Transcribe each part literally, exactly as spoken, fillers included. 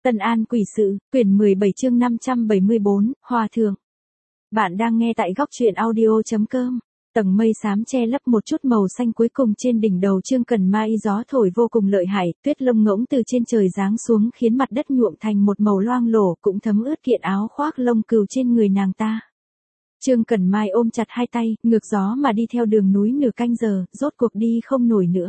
Tân An Quỷ Sự, quyển mười bảy chương năm trăm bảy mươi bốn, Hòa Thượng. Bạn đang nghe tại góc truyện audio.com. Tầng mây xám che lấp một chút màu xanh cuối cùng trên đỉnh đầu Chương Cần Mai, gió thổi vô cùng lợi hại, tuyết lông ngỗng từ trên trời giáng xuống khiến mặt đất nhuộm thành một màu loang lổ, cũng thấm ướt kiện áo khoác lông cừu trên người nàng ta. Chương Cần Mai ôm chặt hai tay, ngược gió mà đi theo đường núi nửa canh giờ, rốt cuộc đi không nổi nữa.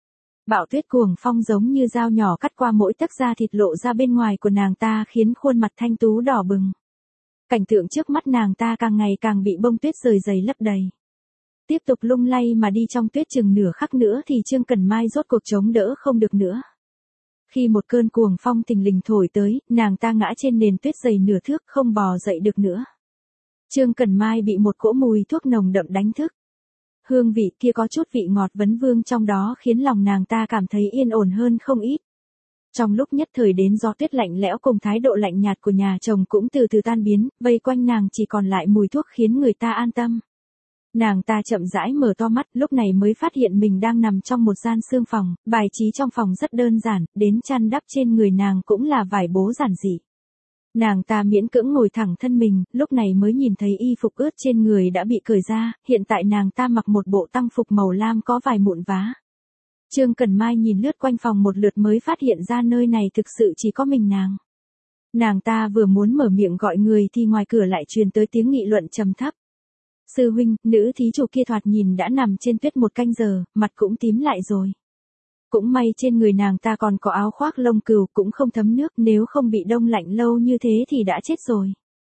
Bão tuyết cuồng phong giống như dao nhỏ cắt qua mỗi tấc da thịt lộ ra bên ngoài của nàng ta, khiến khuôn mặt thanh tú đỏ bừng. Cảnh tượng trước mắt nàng ta càng ngày càng bị bông tuyết rời dày lấp đầy. Tiếp tục lung lay mà đi trong tuyết chừng nửa khắc nữa thì Chương Cần Mai rốt cuộc chống đỡ không được nữa. Khi một cơn cuồng phong thình lình thổi tới, nàng ta ngã trên nền tuyết dày nửa thước, không bò dậy được nữa. Chương Cần Mai bị một cỗ mùi thuốc nồng đậm đánh thức. Hương vị kia có chút vị ngọt vấn vương trong đó khiến lòng nàng ta cảm thấy yên ổn hơn không ít. Trong lúc nhất thời đến gió tuyết lạnh lẽo cùng thái độ lạnh nhạt của nhà chồng cũng từ từ tan biến, vây quanh nàng chỉ còn lại mùi thuốc khiến người ta an tâm. Nàng ta chậm rãi mở to mắt, lúc này mới phát hiện mình đang nằm trong một gian sương phòng, bài trí trong phòng rất đơn giản, đến chăn đắp trên người nàng cũng là vải bố giản dị. Nàng ta miễn cưỡng ngồi thẳng thân mình, lúc này mới nhìn thấy y phục ướt trên người đã bị cởi ra, hiện tại nàng ta mặc một bộ tăng phục màu lam có vài mụn vá. Chương Cần Mai nhìn lướt quanh phòng một lượt mới phát hiện ra nơi này thực sự chỉ có mình nàng. Nàng ta vừa muốn mở miệng gọi người thì ngoài cửa lại truyền tới tiếng nghị luận trầm thấp. Sư huynh, nữ thí chủ kia thoạt nhìn đã nằm trên tuyết một canh giờ, mặt cũng tím lại rồi. Cũng may trên người nàng ta còn có áo khoác lông cừu cũng không thấm nước, nếu không bị đông lạnh lâu như thế thì đã chết rồi.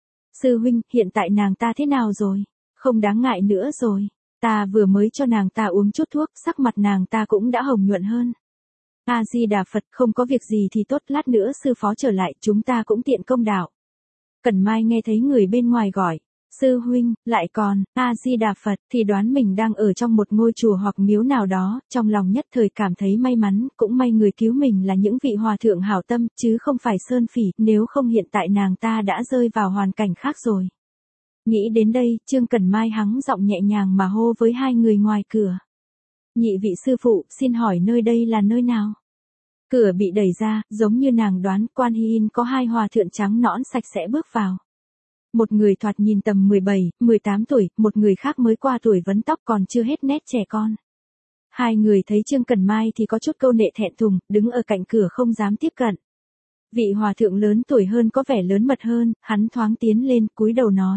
Sư huynh, hiện tại nàng ta thế nào rồi? Không đáng ngại nữa rồi. Ta vừa mới cho nàng ta uống chút thuốc, sắc mặt nàng ta cũng đã hồng nhuận hơn. A-di-đà Phật, không có việc gì thì tốt, lát nữa sư phó trở lại, chúng ta cũng tiện công đạo. Cần Mai nghe thấy người bên ngoài gọi. Sư huynh, lại còn, A-di-đà Phật, thì đoán mình đang ở trong một ngôi chùa hoặc miếu nào đó, trong lòng nhất thời cảm thấy may mắn, cũng may người cứu mình là những vị hòa thượng hảo tâm, chứ không phải sơn phỉ, nếu không hiện tại nàng ta đã rơi vào hoàn cảnh khác rồi. Nghĩ đến đây, Chương Cần Mai hắng giọng nhẹ nhàng mà hô với hai người ngoài cửa. Nhị vị sư phụ, xin hỏi nơi đây là nơi nào? Cửa bị đẩy ra, giống như nàng đoán, Quan Hi-in có hai hòa thượng trắng nõn sạch sẽ bước vào. Một người thoạt nhìn tầm mười bảy, mười tám tuổi, một người khác mới qua tuổi vấn tóc còn chưa hết nét trẻ con. Hai người thấy Chương Cần Mai thì có chút câu nệ thẹn thùng, đứng ở cạnh cửa không dám tiếp cận. Vị hòa thượng lớn tuổi hơn có vẻ lớn mật hơn, hắn thoáng tiến lên, cúi đầu nói.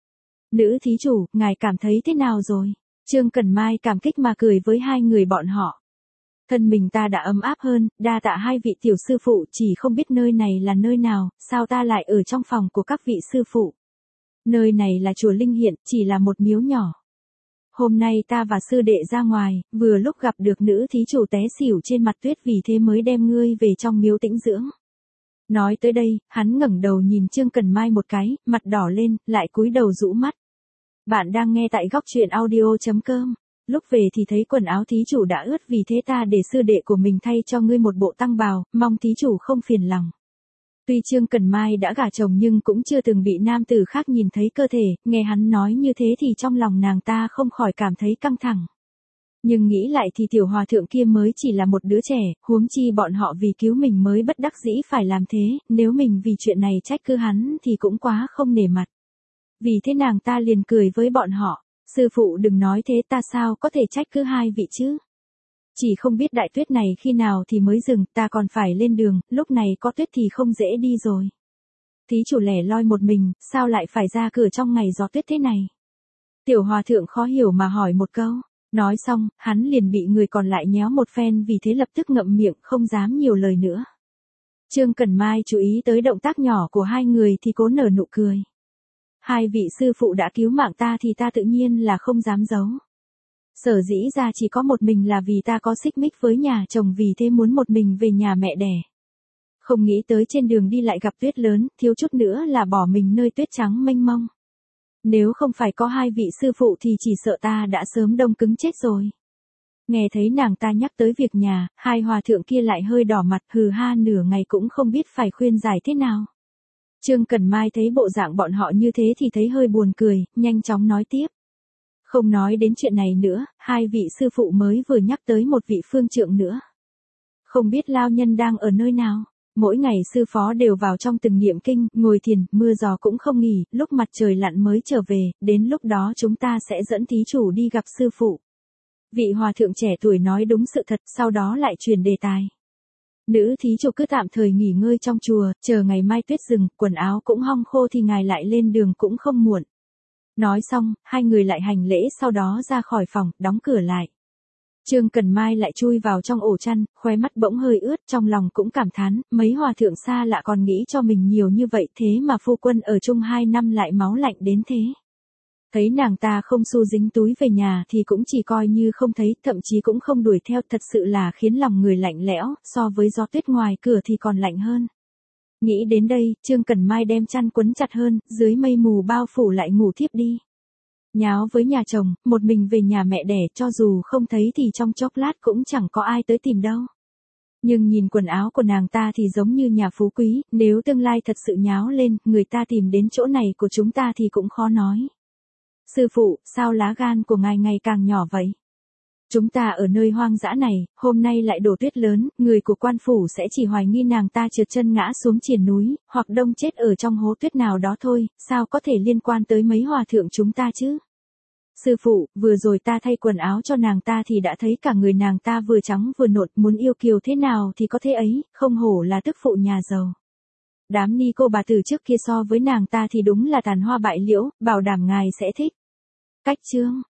Nữ thí chủ, ngài cảm thấy thế nào rồi? Chương Cần Mai cảm kích mà cười với hai người bọn họ. Thân mình ta đã ấm áp hơn, đa tạ hai vị tiểu sư phụ, chỉ không biết nơi này là nơi nào, sao ta lại ở trong phòng của các vị sư phụ. Nơi này là chùa Linh Hiện, chỉ là một miếu nhỏ. Hôm nay ta và sư đệ ra ngoài, vừa lúc gặp được nữ thí chủ té xỉu trên mặt tuyết, vì thế mới đem ngươi về trong miếu tĩnh dưỡng. Nói tới đây, hắn ngẩng đầu nhìn Chương Cần Mai một cái, mặt đỏ lên, lại cúi đầu rũ mắt. Bạn đang nghe tại góc truyện audio.com. Lúc về thì thấy quần áo thí chủ đã ướt, vì thế ta để sư đệ của mình thay cho ngươi một bộ tăng bào, mong thí chủ không phiền lòng. Tuy Chương Cần Mai đã gả chồng nhưng cũng chưa từng bị nam tử khác nhìn thấy cơ thể, nghe hắn nói như thế thì trong lòng nàng ta không khỏi cảm thấy căng thẳng. Nhưng nghĩ lại thì tiểu hòa thượng kia mới chỉ là một đứa trẻ, huống chi bọn họ vì cứu mình mới bất đắc dĩ phải làm thế, nếu mình vì chuyện này trách cứ hắn thì cũng quá không nể mặt. Vì thế nàng ta liền cười với bọn họ, sư phụ đừng nói thế, ta sao có thể trách cứ hai vị chứ. Chỉ không biết đại tuyết này khi nào thì mới dừng, ta còn phải lên đường, lúc này có tuyết thì không dễ đi rồi. Thí chủ lẻ loi một mình, sao lại phải ra cửa trong ngày gió tuyết thế này? Tiểu hòa thượng khó hiểu mà hỏi một câu, nói xong, hắn liền bị người còn lại nhéo một phen, vì thế lập tức ngậm miệng, không dám nhiều lời nữa. Chương Cần Mai chú ý tới động tác nhỏ của hai người thì cố nở nụ cười. Hai vị sư phụ đã cứu mạng ta thì ta tự nhiên là không dám giấu. Sở dĩ ra chỉ có một mình là vì ta có xích mích với nhà chồng, vì thế muốn một mình về nhà mẹ đẻ. Không nghĩ tới trên đường đi lại gặp tuyết lớn, thiếu chút nữa là bỏ mình nơi tuyết trắng mênh mông. Nếu không phải có hai vị sư phụ thì chỉ sợ ta đã sớm đông cứng chết rồi. Nghe thấy nàng ta nhắc tới việc nhà, hai hòa thượng kia lại hơi đỏ mặt, hừ ha nửa ngày cũng không biết phải khuyên giải thế nào. Chương Cần Mai thấy bộ dạng bọn họ như thế thì thấy hơi buồn cười, nhanh chóng nói tiếp. Không nói đến chuyện này nữa, hai vị sư phụ mới vừa nhắc tới một vị phương trượng nữa. Không biết lao nhân đang ở nơi nào? Mỗi ngày sư phó đều vào trong từng niệm kinh, ngồi thiền, mưa gió cũng không nghỉ, lúc mặt trời lặn mới trở về, đến lúc đó chúng ta sẽ dẫn thí chủ đi gặp sư phụ. Vị hòa thượng trẻ tuổi nói đúng sự thật, sau đó lại chuyển đề tài. Nữ thí chủ cứ tạm thời nghỉ ngơi trong chùa, chờ ngày mai tuyết rừng, quần áo cũng hong khô thì ngài lại lên đường cũng không muộn. Nói xong, hai người lại hành lễ sau đó ra khỏi phòng, đóng cửa lại. Trương Cần Mai lại chui vào trong ổ chăn, khóe mắt bỗng hơi ướt, trong lòng cũng cảm thán, mấy hòa thượng xa lạ còn nghĩ cho mình nhiều như vậy thế mà phu quân ở chung hai năm lại máu lạnh đến thế. Thấy nàng ta không xu dính túi về nhà thì cũng chỉ coi như không thấy, thậm chí cũng không đuổi theo, thật sự là khiến lòng người lạnh lẽo, so với gió tuyết ngoài cửa thì còn lạnh hơn. Nghĩ đến đây, Trương Cần Mai đem chăn quấn chặt hơn, dưới mây mù bao phủ lại ngủ thiếp đi. Nháo với nhà chồng, một mình về nhà mẹ đẻ, cho dù không thấy thì trong chốc lát cũng chẳng có ai tới tìm đâu. Nhưng nhìn quần áo của nàng ta thì giống như nhà phú quý, nếu tương lai thật sự nháo lên, người ta tìm đến chỗ này của chúng ta thì cũng khó nói. Sư phụ, sao lá gan của ngài ngày càng nhỏ vậy? Chúng ta ở nơi hoang dã này, hôm nay lại đổ tuyết lớn, người của quan phủ sẽ chỉ hoài nghi nàng ta trượt chân ngã xuống triền núi, hoặc đông chết ở trong hố tuyết nào đó thôi, sao có thể liên quan tới mấy hòa thượng chúng ta chứ? Sư phụ, vừa rồi ta thay quần áo cho nàng ta thì đã thấy cả người nàng ta vừa trắng vừa nộn, muốn yêu kiều thế nào thì có thế ấy, không hổ là tức phụ nhà giàu. Đám ni cô bà tử trước kia so với nàng ta thì đúng là tàn hoa bại liễu, bảo đảm ngài sẽ thích. Cách chương